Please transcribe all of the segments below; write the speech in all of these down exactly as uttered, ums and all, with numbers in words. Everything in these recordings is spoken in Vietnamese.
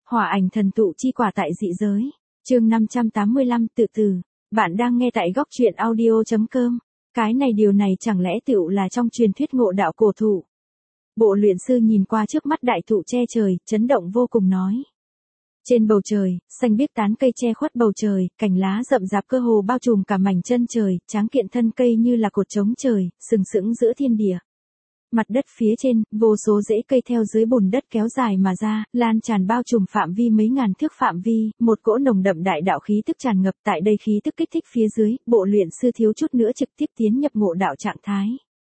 Hỏa ảnh thần tụ chi quả tại dị giới. Chương năm trăm tám mươi lăm tự tử. Bạn đang nghe tại góc truyện audio chấm com. Cái này điều này chẳng lẽ tựu là trong truyền thuyết ngộ đạo cổ thụ. Bộ luyện sư nhìn qua trước mắt đại thụ che trời, chấn động vô cùng nói. Trên bầu trời, xanh biếc tán cây che khuất bầu trời, cành lá rậm rạp cơ hồ bao trùm cả mảnh chân trời, tráng kiện thân cây như là cột trống trời, sừng sững giữa thiên địa. Mặt đất phía trên, vô số rễ cây theo dưới bùn đất kéo dài mà ra, lan tràn bao trùm phạm vi mấy ngàn thước phạm vi, một cỗ nồng đậm đại đạo khí tức tràn ngập tại đây khí tức kích thích phía dưới, bộ luyện sư thiếu chút nữa trực tiếp tiến nhập ngộ đạo trạng thái.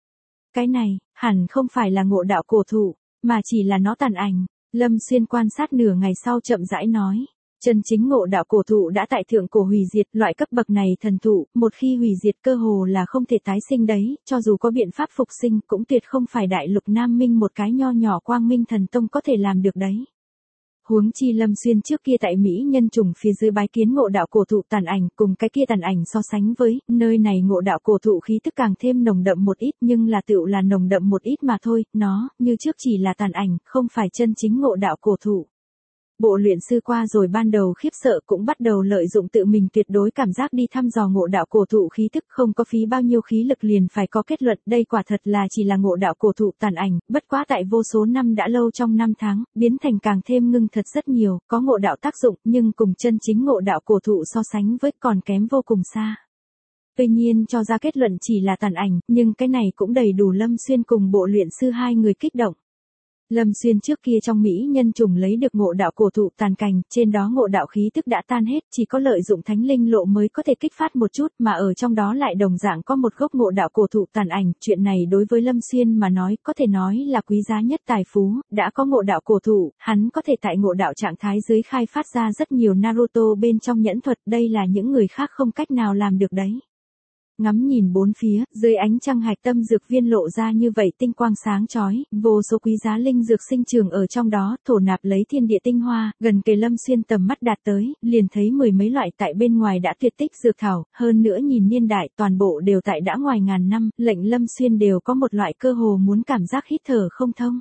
Cái này, hẳn không phải là ngộ đạo cổ thụ, mà chỉ là nó tàn ảnh. Lâm Xuyên quan sát nửa ngày sau chậm rãi nói. Chân chính ngộ đạo cổ thụ đã tại thượng cổ hủy diệt, loại cấp bậc này thần thụ, một khi hủy diệt cơ hồ là không thể tái sinh đấy, cho dù có biện pháp phục sinh cũng tuyệt không phải đại lục Nam Minh một cái nho nhỏ Quang Minh thần tông có thể làm được đấy. Huống chi Lâm Xuyên trước kia tại Mỹ nhân trùng phía dưới bái kiến ngộ đạo cổ thụ tàn ảnh, cùng cái kia tàn ảnh so sánh với, nơi này ngộ đạo cổ thụ khí tức càng thêm nồng đậm một ít, nhưng là tựu là nồng đậm một ít mà thôi, nó, như trước chỉ là tàn ảnh, không phải chân chính ngộ đạo cổ thụ. Bộ luyện sư qua rồi ban đầu khiếp sợ cũng bắt đầu lợi dụng tự mình tuyệt đối cảm giác đi thăm dò ngộ đạo cổ thụ khí tức, không có phí bao nhiêu khí lực liền phải có kết luận, đây quả thật là chỉ là ngộ đạo cổ thụ tàn ảnh, bất quá tại vô số năm đã lâu trong năm tháng, biến thành càng thêm ngưng thật rất nhiều, có ngộ đạo tác dụng, nhưng cùng chân chính ngộ đạo cổ thụ so sánh với còn kém vô cùng xa. Tuy nhiên cho ra kết luận chỉ là tàn ảnh, nhưng cái này cũng đầy đủ Lâm Xuyên cùng bộ luyện sư hai người kích động. Lâm Xuyên trước kia trong Mỹ nhân trùng lấy được ngộ đạo cổ thụ tàn cành, trên đó ngộ đạo khí tức đã tan hết, chỉ có lợi dụng thánh linh lộ mới có thể kích phát một chút, mà ở trong đó lại đồng dạng có một gốc ngộ đạo cổ thụ tàn ảnh, chuyện này đối với Lâm Xuyên mà nói, có thể nói là quý giá nhất tài phú, đã có ngộ đạo cổ thụ, hắn có thể tại ngộ đạo trạng thái dưới khai phát ra rất nhiều Naruto bên trong nhẫn thuật, đây là những người khác không cách nào làm được đấy. Ngắm nhìn bốn phía, dưới ánh trăng hạch tâm dược viên lộ ra như vậy tinh quang sáng chói, vô số quý giá linh dược sinh trường ở trong đó, thổ nạp lấy thiên địa tinh hoa, gần kề Lâm Xuyên tầm mắt đạt tới, liền thấy mười mấy loại tại bên ngoài đã tuyệt tích dược thảo, hơn nữa nhìn niên đại toàn bộ đều tại đã ngoài ngàn năm, lệnh Lâm Xuyên đều có một loại cơ hồ muốn cảm giác hít thở không thông.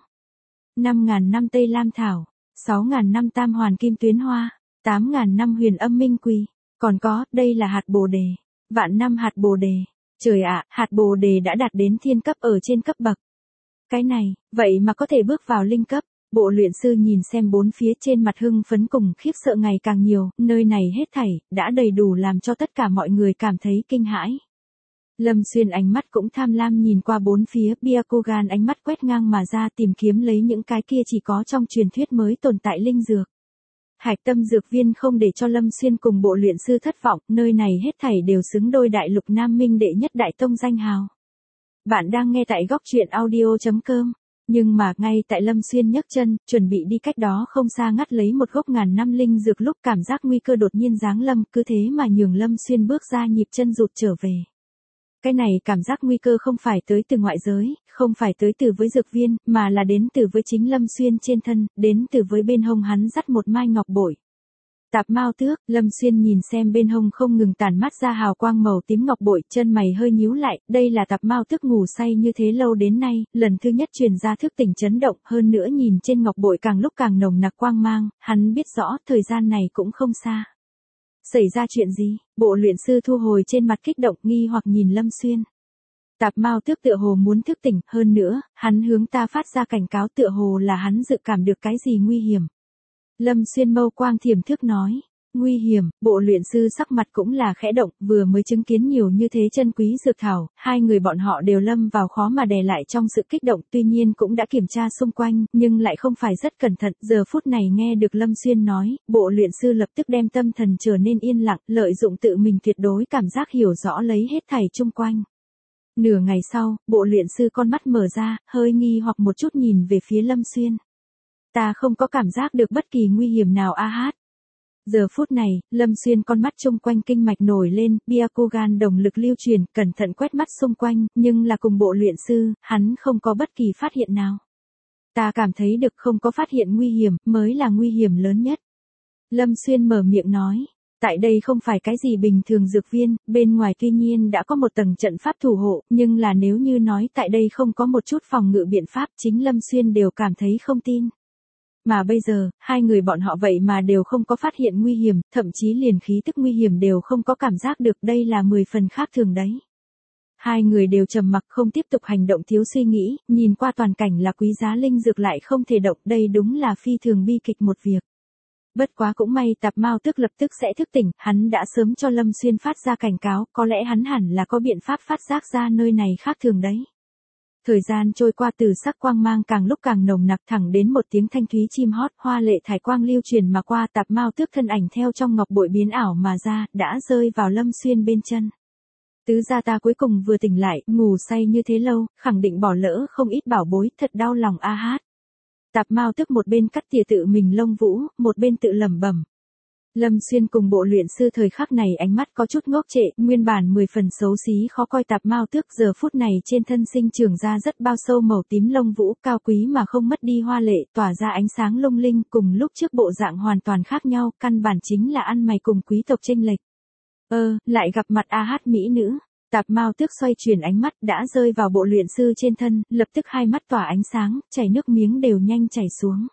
Năm ngàn năm Tây Lam Thảo, sáu ngàn năm Tam Hoàn Kim Tuyến Hoa, tám ngàn năm Huyền Âm Minh Quỳ, còn có, đây là hạt bồ đề. Vạn năm hạt bồ đề. Trời ạ, hạt bồ đề đã đạt đến thiên cấp ở trên cấp bậc. Cái này, vậy mà có thể bước vào linh cấp. Bộ luyện sư nhìn xem bốn phía trên mặt hưng phấn cùng khiếp sợ ngày càng nhiều, nơi này hết thảy, đã đầy đủ làm cho tất cả mọi người cảm thấy kinh hãi. Lâm Xuyên ánh mắt cũng tham lam nhìn qua bốn phía, Byakugan ánh mắt quét ngang mà ra tìm kiếm lấy những cái kia chỉ có trong truyền thuyết mới tồn tại linh dược. Hạch tâm dược viên không để cho Lâm Xuyên cùng bộ luyện sư thất vọng, nơi này hết thảy đều xứng đôi đại lục Nam Minh đệ nhất đại tông danh hào. Bạn đang nghe tại góc truyện audio chấm com. Nhưng mà ngay tại Lâm Xuyên nhấc chân, chuẩn bị đi cách đó không xa ngắt lấy một gốc ngàn năm linh dược lúc cảm giác nguy cơ đột nhiên giáng lâm, cứ thế mà nhường Lâm Xuyên bước ra nhịp chân rụt trở về. Cái này cảm giác nguy cơ không phải tới từ ngoại giới, không phải tới từ với dược viên, mà là đến từ với chính Lâm Xuyên trên thân, đến từ với bên hông hắn dắt một mai ngọc bội. Tạp Mao Tước, Lâm Xuyên nhìn xem bên hông không ngừng tản mát ra hào quang màu tím ngọc bội, chân mày hơi nhíu lại, đây là Tạp Mao Tước ngủ say như thế lâu đến nay, lần thứ nhất truyền ra thức tỉnh chấn động, hơn nữa nhìn trên ngọc bội càng lúc càng nồng nặc quang mang, hắn biết rõ thời gian này cũng không xa. Xảy ra chuyện gì? Bộ luyện sư thu hồi trên mặt kích động nghi hoặc nhìn Lâm Xuyên. Tạp Mao Tước tựa hồ muốn thức tỉnh, hơn nữa, hắn hướng ta phát ra cảnh cáo tựa hồ là hắn dự cảm được cái gì nguy hiểm. Lâm Xuyên mâu quang thiểm thức nói. Nguy hiểm, bộ luyện sư sắc mặt cũng là khẽ động, vừa mới chứng kiến nhiều như thế chân quý dược thảo, hai người bọn họ đều lâm vào khó mà đè lại trong sự kích động, tuy nhiên cũng đã kiểm tra xung quanh, nhưng lại không phải rất cẩn thận, giờ phút này nghe được Lâm Xuyên nói, bộ luyện sư lập tức đem tâm thần trở nên yên lặng, lợi dụng tự mình tuyệt đối cảm giác hiểu rõ lấy hết thảy chung quanh. Nửa ngày sau, bộ luyện sư con mắt mở ra, hơi nghi hoặc một chút nhìn về phía Lâm Xuyên. Ta không có cảm giác được bất kỳ nguy hiểm nào a hát. Giờ phút này, Lâm Xuyên con mắt chung quanh kinh mạch nổi lên, Byakugan đồng lực lưu truyền, cẩn thận quét mắt xung quanh, nhưng là cùng bộ luyện sư, hắn không có bất kỳ phát hiện nào. Ta cảm thấy được không có phát hiện nguy hiểm, mới là nguy hiểm lớn nhất. Lâm Xuyên mở miệng nói. Tại đây không phải cái gì bình thường dược viên, bên ngoài tuy nhiên đã có một tầng trận pháp thủ hộ, nhưng là nếu như nói tại đây không có một chút phòng ngự biện pháp, chính Lâm Xuyên đều cảm thấy không tin. Mà bây giờ, hai người bọn họ vậy mà đều không có phát hiện nguy hiểm, thậm chí liền khí tức nguy hiểm đều không có cảm giác được, đây là mười phần khác thường đấy. Hai người đều trầm mặc không tiếp tục hành động thiếu suy nghĩ, nhìn qua toàn cảnh là quý giá linh dược lại không thể động, đây đúng là phi thường bi kịch một việc. Bất quá cũng may Tạp Mao Tước lập tức sẽ thức tỉnh, hắn đã sớm cho Lâm Xuyên phát ra cảnh cáo, có lẽ hắn hẳn là có biện pháp phát giác ra nơi này khác thường đấy. Thời gian trôi qua, từ sắc quang mang càng lúc càng nồng nặc, thẳng đến một tiếng thanh thúy chim hót, hoa lệ thải quang lưu truyền mà qua, Tạp Mao Tước thân ảnh theo trong ngọc bội biến ảo mà ra, đã rơi vào Lâm Xuyên bên chân. Tứ gia ta cuối cùng vừa tỉnh lại, ngủ say như thế lâu, khẳng định bỏ lỡ không ít bảo bối, thật đau lòng a hát. Tạp Mao Tước một bên cắt tỉa tự mình lông vũ, một bên tự lẩm bẩm. Lâm Xuyên cùng bộ luyện sư thời khắc này ánh mắt có chút ngốc trệ, nguyên bản mười phần xấu xí khó coi Tạp Mao Tước giờ phút này trên thân sinh trưởng ra rất bao sâu màu tím lông vũ, cao quý mà không mất đi hoa lệ, tỏa ra ánh sáng lung linh, cùng lúc trước bộ dạng hoàn toàn khác nhau, căn bản chính là ăn mày cùng quý tộc chênh lệch. Ơ, lại gặp mặt a hát mỹ nữ. Tạp Mao Tước xoay chuyển ánh mắt đã rơi vào bộ luyện sư trên thân, lập tức hai mắt tỏa ánh sáng, chảy nước miếng đều nhanh chảy xuống.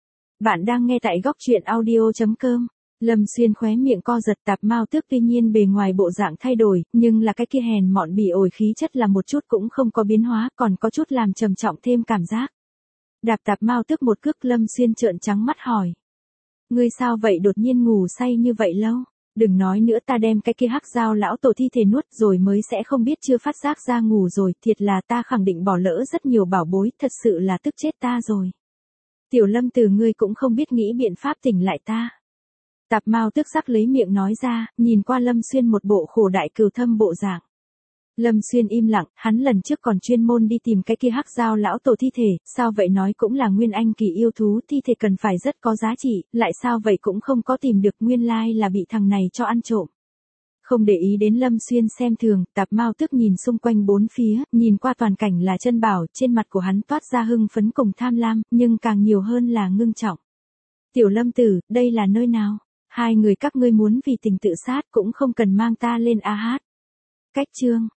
Bạn đang nghe tại góc truyện audio chấm com. Lâm Xuyên khóe miệng co giật, Tạp Mao Tước tuy nhiên bề ngoài bộ dạng thay đổi, nhưng là cái kia hèn mọn bỉ ổi khí chất là một chút cũng không có biến hóa, còn có chút làm trầm trọng thêm cảm giác. Đạp Tạp Mao Tước một cước, Lâm Xuyên trợn trắng mắt hỏi. Ngươi sao vậy, đột nhiên ngủ say như vậy lâu? Đừng nói nữa, ta đem cái kia hắc dao lão tổ thi thể nuốt rồi mới sẽ không biết chưa phát giác ra ngủ rồi, thiệt là ta khẳng định bỏ lỡ rất nhiều bảo bối, thật sự là tức chết ta rồi. Tiểu Lâm từ ngươi cũng không biết nghĩ biện pháp tỉnh lại ta. Tạp Mao Tước sắc lấy miệng nói ra, nhìn qua Lâm Xuyên một bộ khổ đại cừu thâm bộ dạng. Lâm Xuyên im lặng, hắn lần trước còn chuyên môn đi tìm cái kia hắc dao lão tổ thi thể, sao vậy, nói cũng là nguyên anh kỳ yêu thú, thi thể cần phải rất có giá trị, lại sao vậy cũng không có tìm được, nguyên lai là bị thằng này cho ăn trộm. Không để ý đến Lâm Xuyên xem thường, Tạp Mao Tước nhìn xung quanh bốn phía, nhìn qua toàn cảnh là chân bảo, trên mặt của hắn toát ra hưng phấn cùng tham lam, nhưng càng nhiều hơn là ngưng trọng. Tiểu Lâm tử, đây là nơi nào? Hai người các ngươi muốn vì tình tự sát cũng không cần mang ta lên a hát. Cách chương.